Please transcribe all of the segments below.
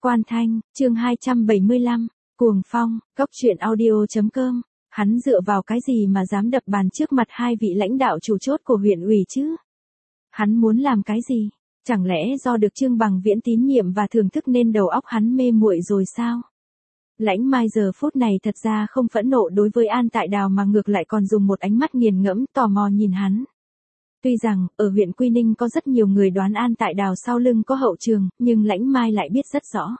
Quan Thanh, chương 275, Cuồng Phong, Cốc truyện audio.com. Hắn dựa vào cái gì mà dám đập bàn trước mặt hai vị lãnh đạo chủ chốt của huyện ủy chứ? Hắn muốn làm cái gì? Chẳng lẽ do được Trương Bằng Viễn tín nhiệm và thưởng thức nên đầu óc hắn mê muội rồi sao? Lãnh Mai giờ phút này thật ra không phẫn nộ đối với An Tại Đào mà ngược lại còn dùng một ánh mắt nghiền ngẫm tò mò nhìn hắn. Tuy rằng, ở huyện Quy Ninh có rất nhiều người đoán An Tại Đào sau lưng có hậu trường, nhưng Lãnh Mai lại biết rất rõ.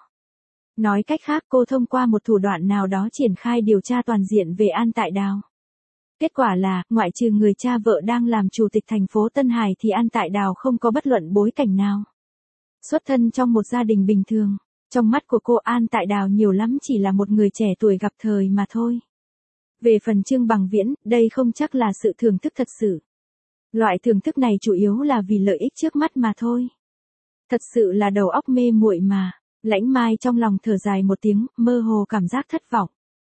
Nói cách khác cô thông qua một thủ đoạn nào đó triển khai điều tra toàn diện về An Tại Đào. Kết quả là, ngoại trừ người cha vợ đang làm chủ tịch thành phố Tân Hải thì An Tại Đào không có bất luận bối cảnh nào. Xuất thân trong một gia đình bình thường, trong mắt của cô An Tại Đào nhiều lắm chỉ là một người trẻ tuổi gặp thời mà thôi. Về phần Trương Bằng Viễn, đây không chắc là sự thưởng thức thật sự. Loại thưởng thức này chủ yếu là vì lợi ích trước mắt mà thôi. Thật sự là đầu óc mê muội mà. Lãnh Mai trong lòng thở dài một tiếng, mơ hồ cảm giác thất vọng.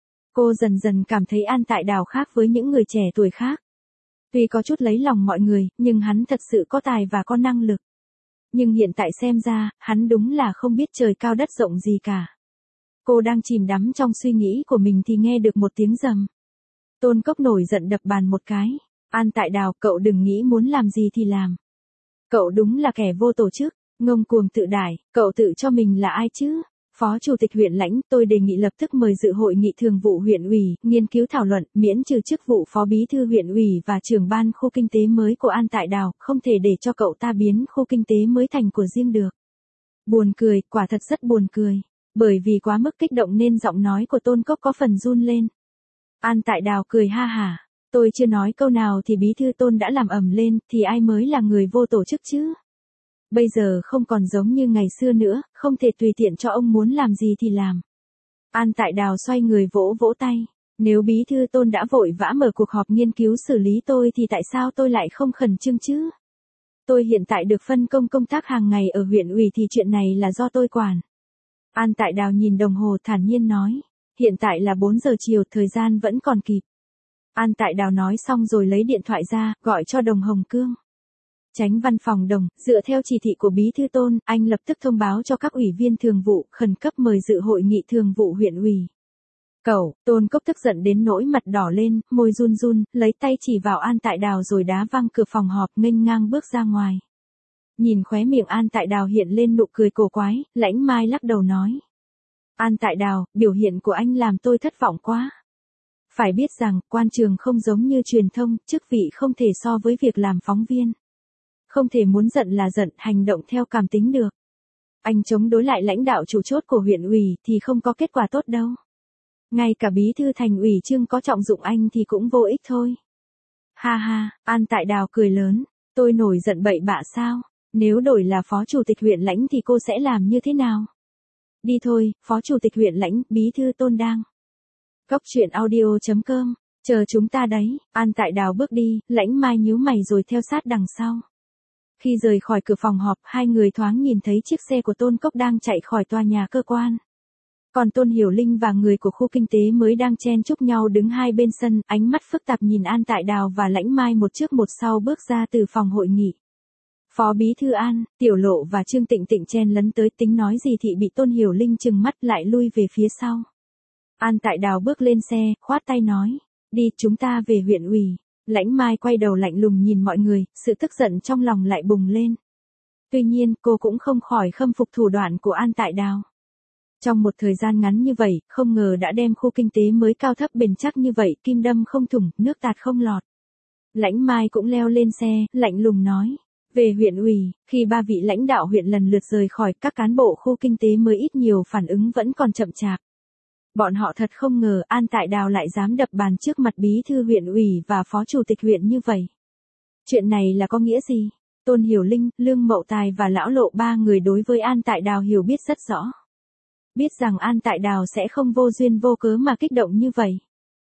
Cô dần dần cảm thấy An Tại Đào khác với những người trẻ tuổi khác. Tuy có chút lấy lòng mọi người, nhưng hắn thật sự có tài và có năng lực. Nhưng hiện tại xem ra, hắn đúng là không biết trời cao đất rộng gì cả. Cô đang chìm đắm trong suy nghĩ của mình thì nghe được một tiếng rầm. Tôn Cốc nổi giận đập bàn một cái. An Tại Đào, cậu đừng nghĩ muốn làm gì thì làm. Cậu đúng là kẻ vô tổ chức, ngông cuồng tự đại, cậu tự cho mình là ai chứ? Phó Chủ tịch huyện Lãnh, tôi đề nghị lập tức mời dự hội nghị thường vụ huyện ủy, nghiên cứu thảo luận, miễn trừ chức vụ phó bí thư huyện ủy và trưởng ban khu kinh tế mới của An Tại Đào, không thể để cho cậu ta biến khu kinh tế mới thành của riêng được. Buồn cười, quả thật rất buồn cười. Bởi vì quá mức kích động nên giọng nói của Tôn Cốc có phần run lên. An Tại Đào cười ha hả. Tôi chưa nói câu nào thì bí thư Tôn đã làm ầm lên, thì ai mới là người vô tổ chức chứ? Bây giờ không còn giống như ngày xưa nữa, không thể tùy tiện cho ông muốn làm gì thì làm. An Tại Đào xoay người vỗ vỗ tay. Nếu bí thư Tôn đã vội vã mở cuộc họp nghiên cứu xử lý tôi thì tại sao tôi lại không khẩn trương chứ? Tôi hiện tại được phân công công tác hàng ngày ở huyện ủy thì chuyện này là do tôi quản. An Tại Đào nhìn đồng hồ thản nhiên nói. Hiện tại là 4 giờ chiều, thời gian vẫn còn kịp. An Tại Đào nói xong rồi lấy điện thoại ra, gọi cho Đồng Hồng Cương. Chánh văn phòng Đồng, dựa theo chỉ thị của bí thư Tôn, anh lập tức thông báo cho các ủy viên thường vụ, khẩn cấp mời dự hội nghị thường vụ huyện ủy. Cậu, Tôn Cốc tức giận đến nỗi mặt đỏ lên, môi run run, lấy tay chỉ vào An Tại Đào rồi đá văng cửa phòng họp nghênh ngang bước ra ngoài. Nhìn khóe miệng An Tại Đào hiện lên nụ cười cổ quái, Lãnh Mai lắc đầu nói. An Tại Đào, biểu hiện của anh làm tôi thất vọng quá. Phải biết rằng, quan trường không giống như truyền thông, chức vị không thể so với việc làm phóng viên. Không thể muốn giận là giận, hành động theo cảm tính được. Anh chống đối lại lãnh đạo chủ chốt của huyện ủy thì không có kết quả tốt đâu. Ngay cả bí thư thành ủy Trương có trọng dụng anh thì cũng vô ích thôi. Ha ha, An Tại Đào cười lớn, tôi nổi giận bậy bạ sao? Nếu đổi là phó chủ tịch huyện Lãnh thì cô sẽ làm như thế nào? Đi thôi, phó chủ tịch huyện Lãnh, bí thư Tôn đang. Cốc truyện audio.com, chờ chúng ta đấy. An Tại Đào bước đi, Lãnh Mai nhíu mày rồi theo sát đằng sau. Khi rời khỏi cửa phòng họp, hai người thoáng nhìn thấy chiếc xe của Tôn Cốc đang chạy khỏi tòa nhà cơ quan. Còn Tôn Hiểu Linh và người của khu kinh tế mới đang chen chúc nhau đứng hai bên sân, ánh mắt phức tạp nhìn An Tại Đào và Lãnh Mai một trước một sau bước ra từ phòng hội nghị. Phó bí thư An, Tiểu Lộ và Trương Tịnh Tịnh chen lấn tới, tính nói gì thì bị Tôn Hiểu Linh trừng mắt lại lui về phía sau. An Tại Đào bước lên xe, khoát tay nói, đi, chúng ta về huyện ủy. Lãnh Mai quay đầu lạnh lùng nhìn mọi người, sự tức giận trong lòng lại bùng lên. Tuy nhiên, cô cũng không khỏi khâm phục thủ đoạn của An Tại Đào. Trong một thời gian ngắn như vậy, không ngờ đã đem khu kinh tế mới cao thấp bền chắc như vậy, kim đâm không thủng, nước tạt không lọt. Lãnh Mai cũng leo lên xe, lạnh lùng nói. Về huyện ủy, khi ba vị lãnh đạo huyện lần lượt rời khỏi, các cán bộ khu kinh tế mới ít nhiều phản ứng vẫn còn chậm chạp. Bọn họ thật không ngờ An Tại Đào lại dám đập bàn trước mặt bí thư huyện ủy và phó chủ tịch huyện như vậy. Chuyện này là có nghĩa gì? Tôn Hiểu Linh, Lương Mậu Tài và Lão Lộ, ba người đối với An Tại Đào hiểu biết rất rõ. Biết rằng An Tại Đào sẽ không vô duyên vô cớ mà kích động như vậy.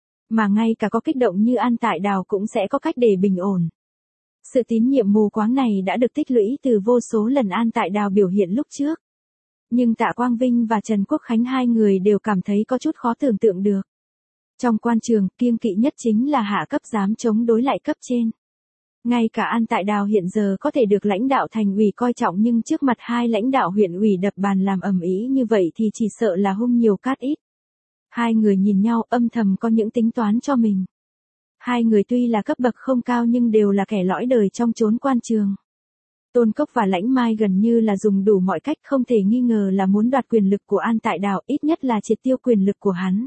Mà ngay cả có kích động như An Tại Đào cũng sẽ có cách để bình ổn. Sự tín nhiệm mù quáng này đã được tích lũy từ vô số lần An Tại Đào biểu hiện lúc trước. Nhưng Tạ Quang Vinh và Trần Quốc Khánh hai người đều cảm thấy có chút khó tưởng tượng được. Trong quan trường, kiêng kỵ nhất chính là hạ cấp dám chống đối lại cấp trên. Ngay cả An Tại Đào hiện giờ có thể được lãnh đạo thành ủy coi trọng nhưng trước mặt hai lãnh đạo huyện ủy đập bàn làm ầm ĩ như vậy thì chỉ sợ là hung nhiều cát ít. Hai người nhìn nhau âm thầm có những tính toán cho mình. Hai người tuy là cấp bậc không cao nhưng đều là kẻ lõi đời trong chốn quan trường. Tôn Cốc và Lãnh Mai gần như là dùng đủ mọi cách, không thể nghi ngờ là muốn đoạt quyền lực của An Tại Đào, ít nhất là triệt tiêu quyền lực của hắn.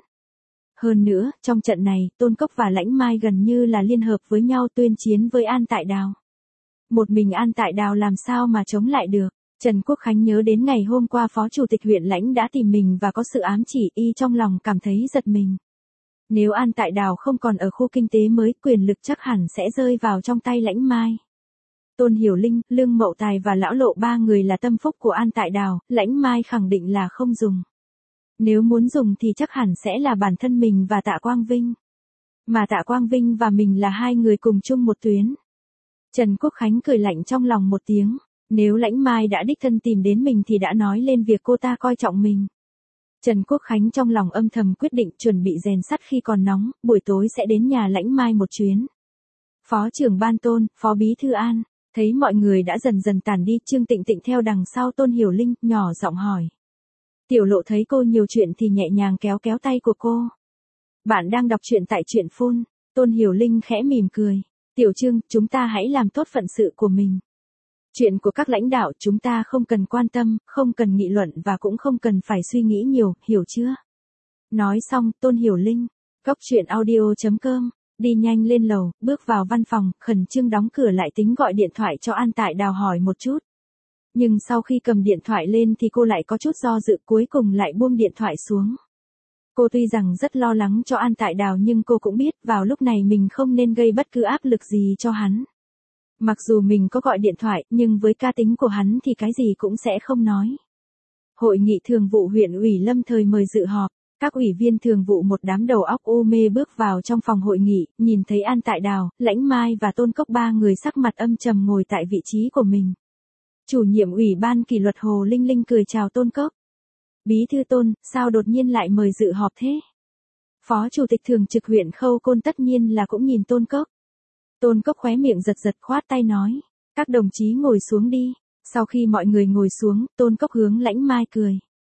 Hơn nữa, trong trận này, Tôn Cốc và Lãnh Mai gần như là liên hợp với nhau tuyên chiến với An Tại Đào. Một mình An Tại Đào làm sao mà chống lại được. Trần Quốc Khánh nhớ đến ngày hôm qua Phó Chủ tịch huyện Lãnh đã tìm mình và có sự ám chỉ, y trong lòng cảm thấy giật mình. Nếu An Tại Đào không còn ở khu kinh tế mới, quyền lực chắc hẳn sẽ rơi vào trong tay Lãnh Mai. Tôn Hiểu Linh, Lương Mậu Tài và Lão Lộ ba người là tâm phúc của An Tại Đào, Lãnh Mai khẳng định là không dùng. Nếu muốn dùng thì chắc hẳn sẽ là bản thân mình và Tạ Quang Vinh. Mà Tạ Quang Vinh và mình là hai người cùng chung một tuyến. Trần Quốc Khánh cười lạnh trong lòng một tiếng, nếu Lãnh Mai đã đích thân tìm đến mình thì đã nói lên việc cô ta coi trọng mình. Trần Quốc Khánh trong lòng âm thầm quyết định chuẩn bị rèn sắt khi còn nóng, buổi tối sẽ đến nhà Lãnh Mai một chuyến. Phó trưởng ban Tôn, Phó Bí Thư An, thấy mọi người đã dần dần tản đi, Trương Tịnh Tịnh theo đằng sau Tôn Hiểu Linh, nhỏ giọng hỏi. Tiểu Lộ thấy cô nhiều chuyện thì nhẹ nhàng kéo kéo tay của cô. Bạn đang đọc truyện tại truyện phun. Tôn Hiểu Linh khẽ mỉm cười. Tiểu Trương, chúng ta hãy làm tốt phận sự của mình. Chuyện của các lãnh đạo chúng ta không cần quan tâm, không cần nghị luận và cũng không cần phải suy nghĩ nhiều, hiểu chưa? Nói xong, Tôn Hiểu Linh, coctruyện.audio.com, đi nhanh lên lầu, bước vào văn phòng, khẩn trương đóng cửa lại tính gọi điện thoại cho An Tại Đào hỏi một chút. Nhưng sau khi cầm điện thoại lên thì cô lại có chút do dự, cuối cùng lại buông điện thoại xuống. Cô tuy rằng rất lo lắng cho An Tại Đào nhưng cô cũng biết vào lúc này mình không nên gây bất cứ áp lực gì cho hắn. Mặc dù mình có gọi điện thoại nhưng với cá tính của hắn thì cái gì cũng sẽ không nói. Hội nghị thường vụ huyện ủy lâm thời mời dự họp. Các ủy viên thường vụ một đám đầu óc u mê bước vào trong phòng hội nghị, nhìn thấy An Tại Đào, Lãnh Mai và Tôn Cốc ba người sắc mặt âm trầm ngồi tại vị trí của mình. Chủ nhiệm ủy ban kỷ luật Hồ Linh Linh cười chào Tôn Cốc. Bí thư Tôn, sao đột nhiên lại mời dự họp thế? Phó Chủ tịch thường trực huyện Khâu Côn tất nhiên là cũng nhìn Tôn Cốc. Tôn Cốc khóe miệng giật giật khoát tay nói. Các đồng chí ngồi xuống đi. Sau khi mọi người ngồi xuống, Tôn Cốc hướng Lãnh Mai cười.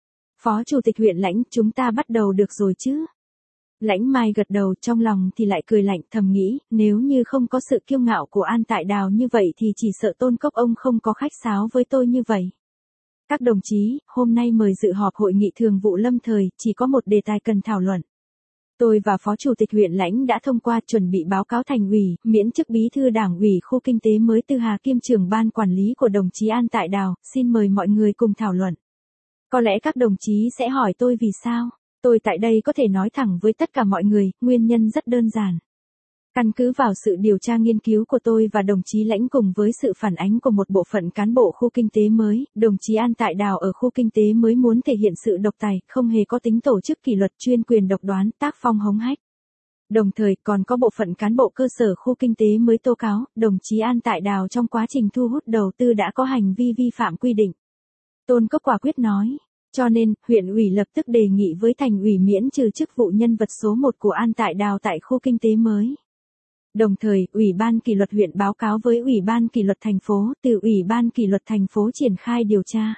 Phó Chủ tịch huyện Lãnh, chúng ta bắt đầu được rồi chứ? Lãnh Mai gật đầu, trong lòng thì lại cười lạnh, thầm nghĩ, nếu như không có sự kiêu ngạo của An Tại Đào như vậy thì chỉ sợ Tôn Cốc ông không có khách sáo với tôi như vậy. Các đồng chí, hôm nay mời dự họp hội nghị thường vụ lâm thời, chỉ có một đề tài cần thảo luận. Tôi và Phó Chủ tịch huyện Lãnh đã thông qua chuẩn bị báo cáo thành ủy, miễn chức bí thư đảng ủy khu kinh tế mới Tư Hà kiêm trưởng ban quản lý của đồng chí An Tại Đào, xin mời mọi người cùng thảo luận. Có lẽ các đồng chí sẽ hỏi tôi vì sao? Tôi tại đây có thể nói thẳng với tất cả mọi người, nguyên nhân rất đơn giản. Căn cứ vào sự điều tra nghiên cứu của tôi và đồng chí Lãnh cùng với sự phản ánh của một bộ phận cán bộ khu kinh tế mới, đồng chí An Tại Đào ở khu kinh tế mới muốn thể hiện sự độc tài, không hề có tính tổ chức kỷ luật, chuyên quyền độc đoán, tác phong hống hách. Đồng thời còn có bộ phận cán bộ cơ sở khu kinh tế mới tố cáo, đồng chí An Tại Đào trong quá trình thu hút đầu tư đã có hành vi vi phạm quy định. Tôn Cốc quả quyết nói. Cho nên, huyện ủy lập tức đề nghị với thành ủy miễn trừ chức vụ nhân vật số 1 của An Tại Đào tại khu kinh tế mới. Đồng thời, Ủy ban kỷ luật huyện báo cáo với Ủy ban kỷ luật thành phố, từ Ủy ban kỷ luật thành phố triển khai điều tra.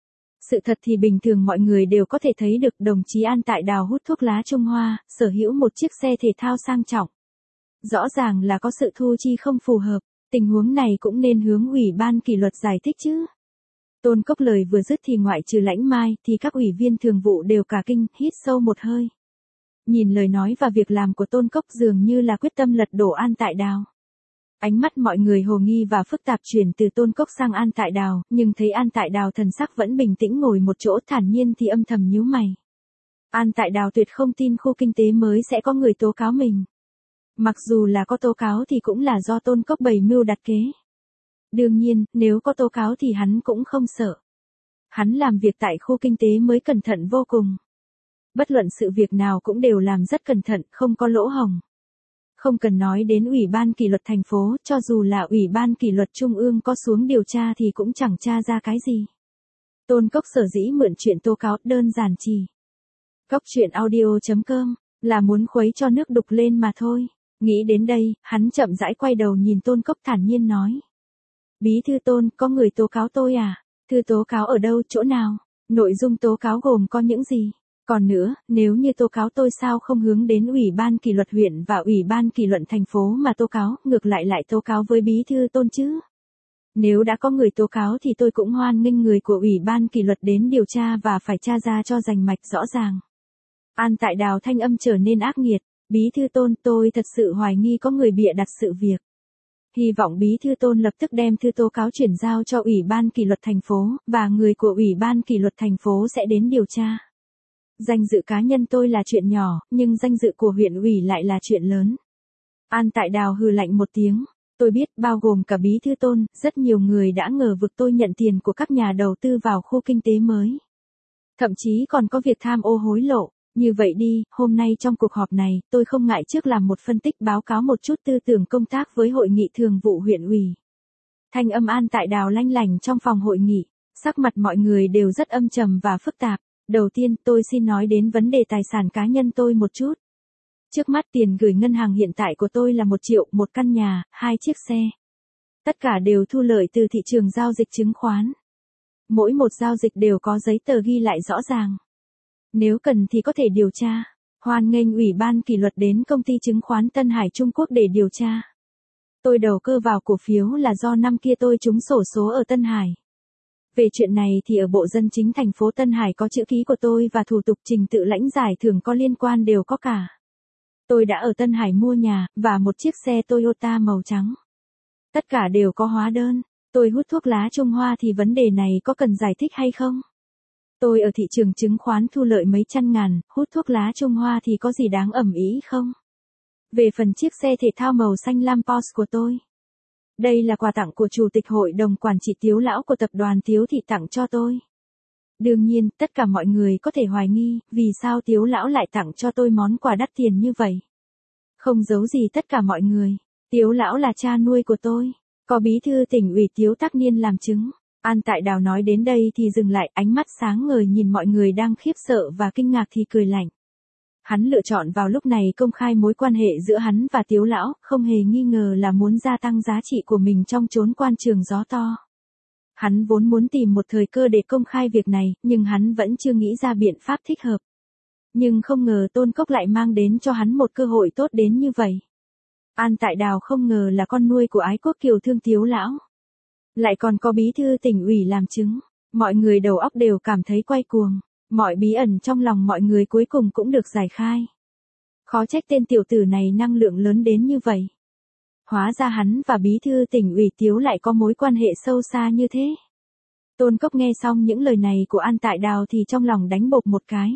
Sự thật thì bình thường mọi người đều có thể thấy được đồng chí An Tại Đào hút thuốc lá Trung Hoa, sở hữu một chiếc xe thể thao sang trọng. Rõ ràng là có sự thu chi không phù hợp, tình huống này cũng nên hướng Ủy ban kỷ luật giải thích chứ. Tôn Cốc lời vừa dứt thì ngoại trừ Lãnh Mai thì các ủy viên thường vụ đều cả kinh, hít sâu một hơi. Nhìn lời nói và việc làm của Tôn Cốc dường như là quyết tâm lật đổ An Tại Đào. Ánh mắt mọi người hồ nghi và phức tạp chuyển từ Tôn Cốc sang An Tại Đào, nhưng thấy An Tại Đào thần sắc vẫn bình tĩnh ngồi một chỗ thản nhiên thì âm thầm nhíu mày. An Tại Đào tuyệt không tin khu kinh tế mới sẽ có người tố cáo mình. Mặc dù là có tố cáo thì cũng là do Tôn Cốc bày mưu đặt kế. Đương nhiên, nếu có tố cáo thì hắn cũng không sợ. Hắn làm việc tại khu kinh tế mới cẩn thận vô cùng. Bất luận sự việc nào cũng đều làm rất cẩn thận, không có lỗ hổng. Không cần nói đến Ủy ban kỷ luật thành phố, cho dù là Ủy ban kỷ luật trung ương có xuống điều tra thì cũng chẳng tra ra cái gì. Tôn Cốc sở dĩ mượn chuyện tố cáo đơn giản chỉ. Coctruyện.audio.com là muốn khuấy cho nước đục lên mà thôi. Nghĩ đến đây, hắn chậm rãi quay đầu nhìn Tôn Cốc thản nhiên nói. Bí thư Tôn, có người tố cáo tôi à? Thư tố cáo ở đâu, chỗ nào? Nội dung tố cáo gồm có những gì? Còn nữa, nếu như tố cáo tôi sao không hướng đến Ủy ban kỷ luật huyện và Ủy ban kỷ luật thành phố mà tố cáo, ngược lại tố cáo với Bí thư Tôn chứ? Nếu đã có người tố cáo thì tôi cũng hoan nghênh người của Ủy ban kỷ luật đến điều tra và phải tra ra cho rành mạch rõ ràng. An Tại Đào thanh âm trở nên ác nghiệt. Bí thư Tôn, tôi thật sự hoài nghi có người bịa đặt sự việc. Hy vọng Bí thư Tôn lập tức đem thư tố cáo chuyển giao cho Ủy ban kỷ luật thành phố, và người của Ủy ban kỷ luật thành phố sẽ đến điều tra. Danh dự cá nhân tôi là chuyện nhỏ, nhưng danh dự của huyện ủy lại là chuyện lớn. An Tại Đào hừ lạnh một tiếng. Tôi biết, bao gồm cả Bí thư Tôn, rất nhiều người đã ngờ vực tôi nhận tiền của các nhà đầu tư vào khu kinh tế mới. Thậm chí còn có việc tham ô hối lộ. Như vậy đi, hôm nay trong cuộc họp này, tôi không ngại trước làm một phân tích báo cáo một chút tư tưởng công tác với hội nghị thường vụ huyện ủy. Thanh âm An Tại Đào lanh lảnh trong phòng hội nghị, sắc mặt mọi người đều rất âm trầm và phức tạp. Đầu tiên, tôi xin nói đến vấn đề tài sản cá nhân tôi một chút. Trước mắt tiền gửi ngân hàng hiện tại của tôi là 1 triệu, 1 căn nhà, 2 chiếc xe. Tất cả đều thu lợi từ thị trường giao dịch chứng khoán. Mỗi một giao dịch đều có giấy tờ ghi lại rõ ràng. Nếu cần thì có thể điều tra. Hoan nghênh Ủy ban kỷ luật đến công ty chứng khoán Tân Hải Trung Quốc để điều tra. Tôi đầu cơ vào cổ phiếu là do năm kia tôi trúng xổ số ở Tân Hải. Về chuyện này thì ở Bộ Dân chính thành phố Tân Hải có chữ ký của tôi và thủ tục trình tự lãnh giải thưởng có liên quan đều có cả. Tôi đã ở Tân Hải mua nhà, và một chiếc xe Toyota màu trắng. Tất cả đều có hóa đơn. Tôi hút thuốc lá Trung Hoa thì vấn đề này có cần giải thích hay không? Tôi ở thị trường chứng khoán thu lợi mấy trăm ngàn, hút thuốc lá Trung Hoa thì có gì đáng ầm ĩ không? Về phần chiếc xe thể thao màu xanh lam Porsche của tôi. Đây là quà tặng của Chủ tịch Hội đồng Quản trị Tiếu Lão của tập đoàn Tiếu Thị tặng cho tôi. Đương nhiên, tất cả mọi người có thể hoài nghi, vì sao Tiếu Lão lại tặng cho tôi món quà đắt tiền như vậy. Không giấu gì tất cả mọi người, Tiếu Lão là cha nuôi của tôi, có Bí thư Tỉnh ủy Tiếu Tắc Niên làm chứng. An Tại Đào nói đến đây thì dừng lại, ánh mắt sáng ngời nhìn mọi người đang khiếp sợ và kinh ngạc thì cười lạnh. Hắn lựa chọn vào lúc này công khai mối quan hệ giữa hắn và Tiếu Lão, không hề nghi ngờ là muốn gia tăng giá trị của mình trong chốn quan trường gió to. Hắn vốn muốn tìm một thời cơ để công khai việc này, nhưng hắn vẫn chưa nghĩ ra biện pháp thích hợp. Nhưng không ngờ Tôn Cốc lại mang đến cho hắn một cơ hội tốt đến như vậy. An Tại Đào không ngờ là con nuôi của Ái Quốc Kiều thương Tiếu Lão. Lại còn có Bí thư Tỉnh ủy làm chứng. Mọi người đầu óc đều cảm thấy quay cuồng. Mọi bí ẩn trong lòng mọi người cuối cùng cũng được giải khai. Khó trách tên tiểu tử này năng lượng lớn đến như vậy. Hóa ra hắn và Bí thư Tỉnh ủy Tiếu lại có mối quan hệ sâu xa như thế. Tôn Cốc nghe xong những lời này của An Tại Đào thì trong lòng đánh bộp một cái.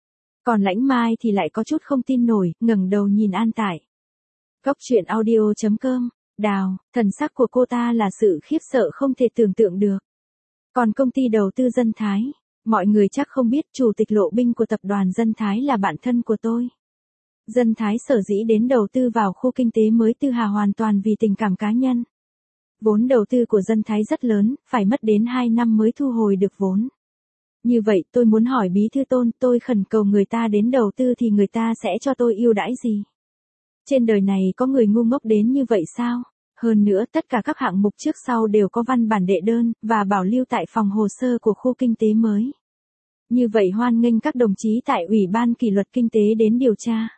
Còn Lãnh Mai thì lại có chút không tin nổi, ngẩng đầu nhìn An Tại. Cốc truyện audio.com, Đào, thần sắc của cô ta là sự khiếp sợ không thể tưởng tượng được. Còn công ty đầu tư Dân Thái, mọi người chắc không biết chủ tịch Lộ Binh của tập đoàn Dân Thái là bạn thân của tôi. Dân Thái sở dĩ đến đầu tư vào khu kinh tế mới Tư Hà hoàn toàn vì tình cảm cá nhân. Vốn đầu tư của Dân Thái rất lớn, phải mất đến 2 năm mới thu hồi được vốn. Như vậy tôi muốn hỏi Bí thư Tôn, tôi khẩn cầu người ta đến đầu tư thì người ta sẽ cho tôi ưu đãi gì? Trên đời này có người ngu ngốc đến như vậy sao? Hơn nữa tất cả các hạng mục trước sau đều có văn bản đệ đơn, và bảo lưu tại phòng hồ sơ của khu kinh tế mới. Như vậy hoan nghênh các đồng chí tại Ủy ban kỷ luật kinh tế đến điều tra.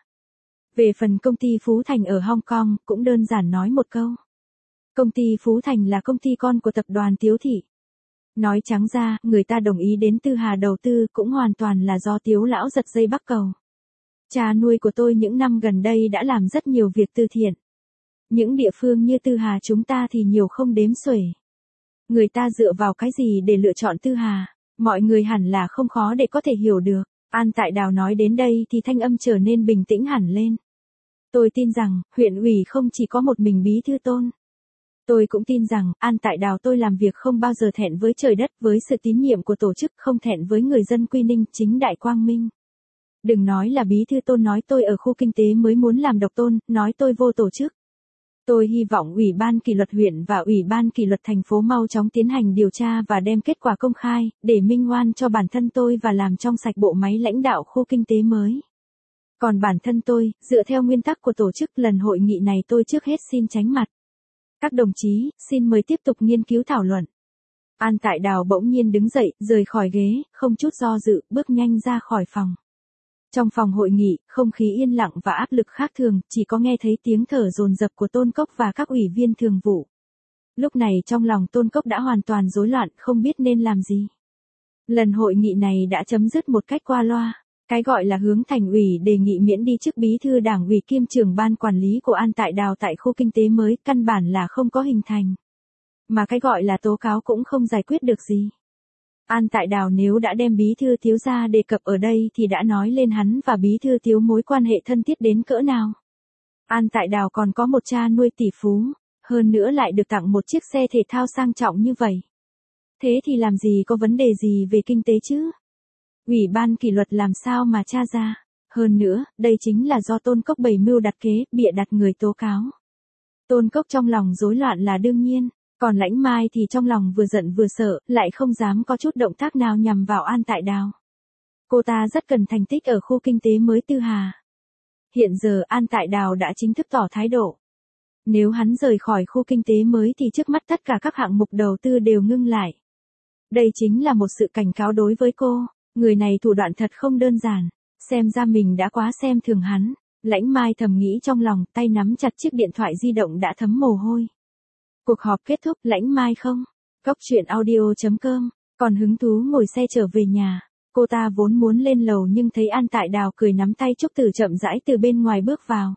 Về phần công ty Phú Thành ở Hong Kong, cũng đơn giản nói một câu. Công ty Phú Thành là công ty con của tập đoàn Tiếu Thị. Nói trắng ra, người ta đồng ý đến Tư Hà đầu tư cũng hoàn toàn là do Tiếu Lão giật dây bắc cầu. Cha nuôi của tôi những năm gần đây đã làm rất nhiều việc từ thiện. Những địa phương như Tư Hà chúng ta thì nhiều không đếm xuể. Người ta dựa vào cái gì để lựa chọn Tư Hà? Mọi người hẳn là không khó để có thể hiểu được. An Tại Đào nói đến đây thì thanh âm trở nên bình tĩnh hẳn lên. Tôi tin rằng, huyện ủy không chỉ có một mình Bí thư Tôn. Tôi cũng tin rằng, An Tại Đào tôi làm việc không bao giờ thẹn với trời đất, với sự tín nhiệm của tổ chức, không thẹn với người dân Quy Ninh, chính đại quang minh. Đừng nói là Bí thư Tôn nói tôi ở khu kinh tế mới muốn làm độc tôn, nói tôi vô tổ chức. Tôi hy vọng Ủy ban kỷ luật huyện và Ủy ban kỷ luật thành phố mau chóng tiến hành điều tra và đem kết quả công khai, để minh oan cho bản thân tôi và làm trong sạch bộ máy lãnh đạo khu kinh tế mới. Còn bản thân tôi, dựa theo nguyên tắc của tổ chức lần hội nghị này tôi trước hết xin tránh mặt. Các đồng chí, xin mời tiếp tục nghiên cứu thảo luận. An Tại Đào bỗng nhiên đứng dậy, rời khỏi ghế, không chút do dự, bước nhanh ra khỏi phòng. Trong phòng hội nghị, không khí yên lặng và áp lực khác thường, chỉ có nghe thấy tiếng thở dồn dập của Tôn Cốc và các ủy viên thường vụ. Lúc này trong lòng Tôn Cốc đã hoàn toàn rối loạn, không biết nên làm gì. Lần hội nghị này đã chấm dứt một cách qua loa. Cái gọi là hướng thành ủy đề nghị miễn đi chức bí thư đảng ủy kiêm trưởng ban quản lý của An Tại Đào tại khu kinh tế mới, căn bản là không có hình thành. Mà cái gọi là tố cáo cũng không giải quyết được gì. An Tại Đào nếu đã đem bí thư Tiếu ra đề cập ở đây thì đã nói lên hắn và bí thư Tiếu mối quan hệ thân thiết đến cỡ nào. An Tại Đào còn có một cha nuôi tỷ phú, hơn nữa lại được tặng một chiếc xe thể thao sang trọng như vậy. Thế thì làm gì có vấn đề gì về kinh tế chứ? Ủy ban kỷ luật làm sao mà tra ra? Hơn nữa, đây chính là do Tôn Cốc bày mưu đặt kế, bịa đặt người tố cáo. Tôn Cốc trong lòng rối loạn là đương nhiên, còn Lãnh Mai thì trong lòng vừa giận vừa sợ, lại không dám có chút động tác nào nhằm vào An Tại Đào. Cô ta rất cần thành tích ở khu kinh tế mới Tư Hà. Hiện giờ An Tại Đào đã chính thức tỏ thái độ. Nếu hắn rời khỏi khu kinh tế mới thì trước mắt tất cả các hạng mục đầu tư đều ngưng lại. Đây chính là một sự cảnh cáo đối với cô. Người này thủ đoạn thật không đơn giản, xem ra mình đã quá xem thường hắn. Lãnh Mai thầm nghĩ trong lòng, tay nắm chặt chiếc điện thoại di động đã thấm mồ hôi. Cuộc họp kết thúc, Lãnh Mai không? Cóc truyện audio.com, còn hứng thú ngồi xe trở về nhà. Cô ta vốn muốn lên lầu nhưng thấy An Tại Đào cười nắm tay Trúc Tử chậm rãi từ bên ngoài bước vào.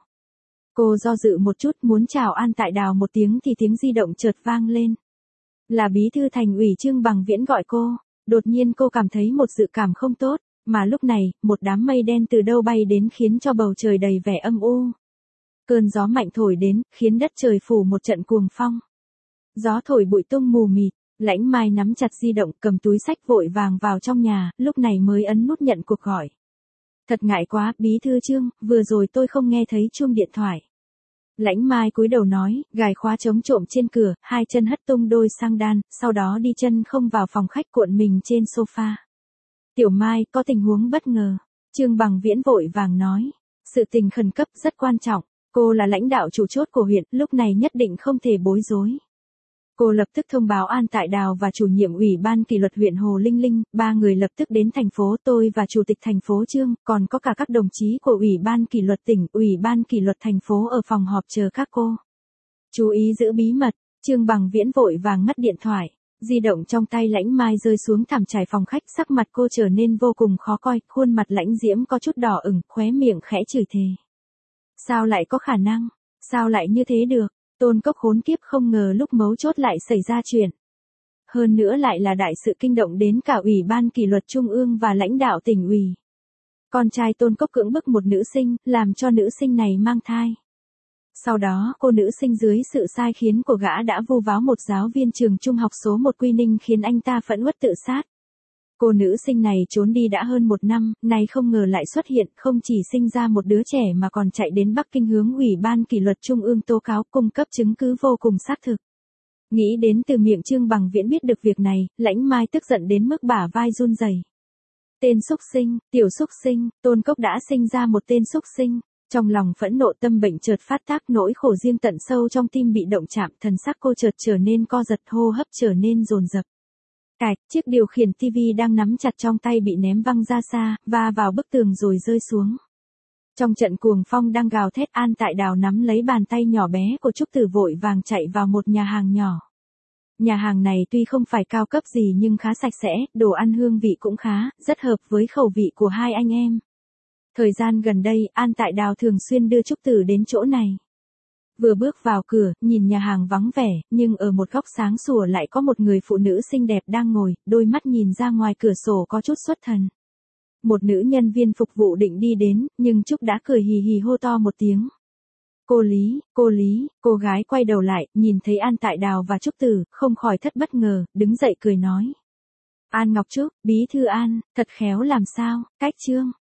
Cô do dự một chút muốn chào An Tại Đào một tiếng thì tiếng di động chợt vang lên. Là bí thư thành ủy Trương Bằng Viễn gọi cô. Đột nhiên cô cảm thấy một dự cảm không tốt, mà lúc này, một đám mây đen từ đâu bay đến khiến cho bầu trời đầy vẻ âm u. Cơn gió mạnh thổi đến, khiến đất trời phủ một trận cuồng phong. Gió thổi bụi tung mù mịt, Lãnh Mai nắm chặt di động cầm túi xách vội vàng vào trong nhà, lúc này mới ấn nút nhận cuộc gọi. Thật ngại quá, bí thư Trương, vừa rồi tôi không nghe thấy chuông điện thoại. Lãnh Mai cúi đầu nói, gài khóa chống trộm trên cửa, hai chân hất tung đôi sang đan, sau đó đi chân không vào phòng khách cuộn mình trên sofa. Tiểu Mai, có tình huống bất ngờ. Trương Bằng Viễn vội vàng nói. Sự tình khẩn cấp rất quan trọng. Cô là lãnh đạo chủ chốt của huyện, lúc này nhất định không thể bối rối. Cô lập tức thông báo An Tại Đào và chủ nhiệm ủy ban kỷ luật huyện Hồ Linh Linh, ba người lập tức đến thành phố, tôi và chủ tịch thành phố Trương, còn có cả các đồng chí của ủy ban kỷ luật tỉnh, ủy ban kỷ luật thành phố ở phòng họp chờ các cô. Chú ý giữ bí mật. Trương Bằng Viễn vội vàng ngắt điện thoại, di động trong tay Lãnh Mai rơi xuống thảm trải phòng khách, sắc mặt cô trở nên vô cùng khó coi, khuôn mặt Lãnh Diễm có chút đỏ ửng, khóe miệng khẽ chửi thề. Sao lại có khả năng? Sao lại như thế được? Tôn Cốc khốn kiếp không ngờ lúc mấu chốt lại xảy ra chuyện. Hơn nữa lại là đại sự kinh động đến cả ủy ban kỷ luật trung ương và lãnh đạo tỉnh ủy. Con trai Tôn Cốc cưỡng bức một nữ sinh, làm cho nữ sinh này mang thai. Sau đó, cô nữ sinh dưới sự sai khiến của gã đã vu váo một giáo viên trường trung học số 1 Quy Ninh khiến anh ta phẫn uất tự sát. Cô nữ sinh này trốn đi đã hơn 1 năm, nay không ngờ lại xuất hiện, không chỉ sinh ra một đứa trẻ mà còn chạy đến Bắc Kinh hướng ủy ban kỷ luật trung ương tố cáo, cung cấp chứng cứ vô cùng xác thực. Nghĩ đến từ miệng Trương Bằng Viễn biết được việc này, Lãnh Mai tức giận đến mức bả vai run rẩy. Tên xúc sinh, tiểu xúc sinh, Tôn Cốc đã sinh ra một tên xúc sinh. Trong lòng phẫn nộ tâm bệnh chợt phát tác, nỗi khổ riêng tận sâu trong tim bị động chạm, thần sắc cô chợt trở nên co giật, hô hấp trở nên dồn dập. Cạch, chiếc điều khiển TV đang nắm chặt trong tay bị ném văng ra xa, va vào bức tường rồi rơi xuống. Trong trận cuồng phong đang gào thét, An Tại Đào nắm lấy bàn tay nhỏ bé của Trúc Tử vội vàng chạy vào một nhà hàng nhỏ. Nhà hàng này tuy không phải cao cấp gì nhưng khá sạch sẽ, đồ ăn hương vị cũng khá, rất hợp với khẩu vị của hai anh em. Thời gian gần đây, An Tại Đào thường xuyên đưa Trúc Tử đến chỗ này. Vừa bước vào cửa, nhìn nhà hàng vắng vẻ, nhưng ở một góc sáng sủa lại có một người phụ nữ xinh đẹp đang ngồi, đôi mắt nhìn ra ngoài cửa sổ có chút xuất thần. Một nữ nhân viên phục vụ định đi đến, nhưng Trúc đã cười hì hì hô to một tiếng. Cô Lý, cô gái quay đầu lại, nhìn thấy An Tại Đào và Trúc Tử, không khỏi thất bất ngờ, đứng dậy cười nói. An Ngọc Trúc, bí thư An, thật khéo làm sao, cách Trương.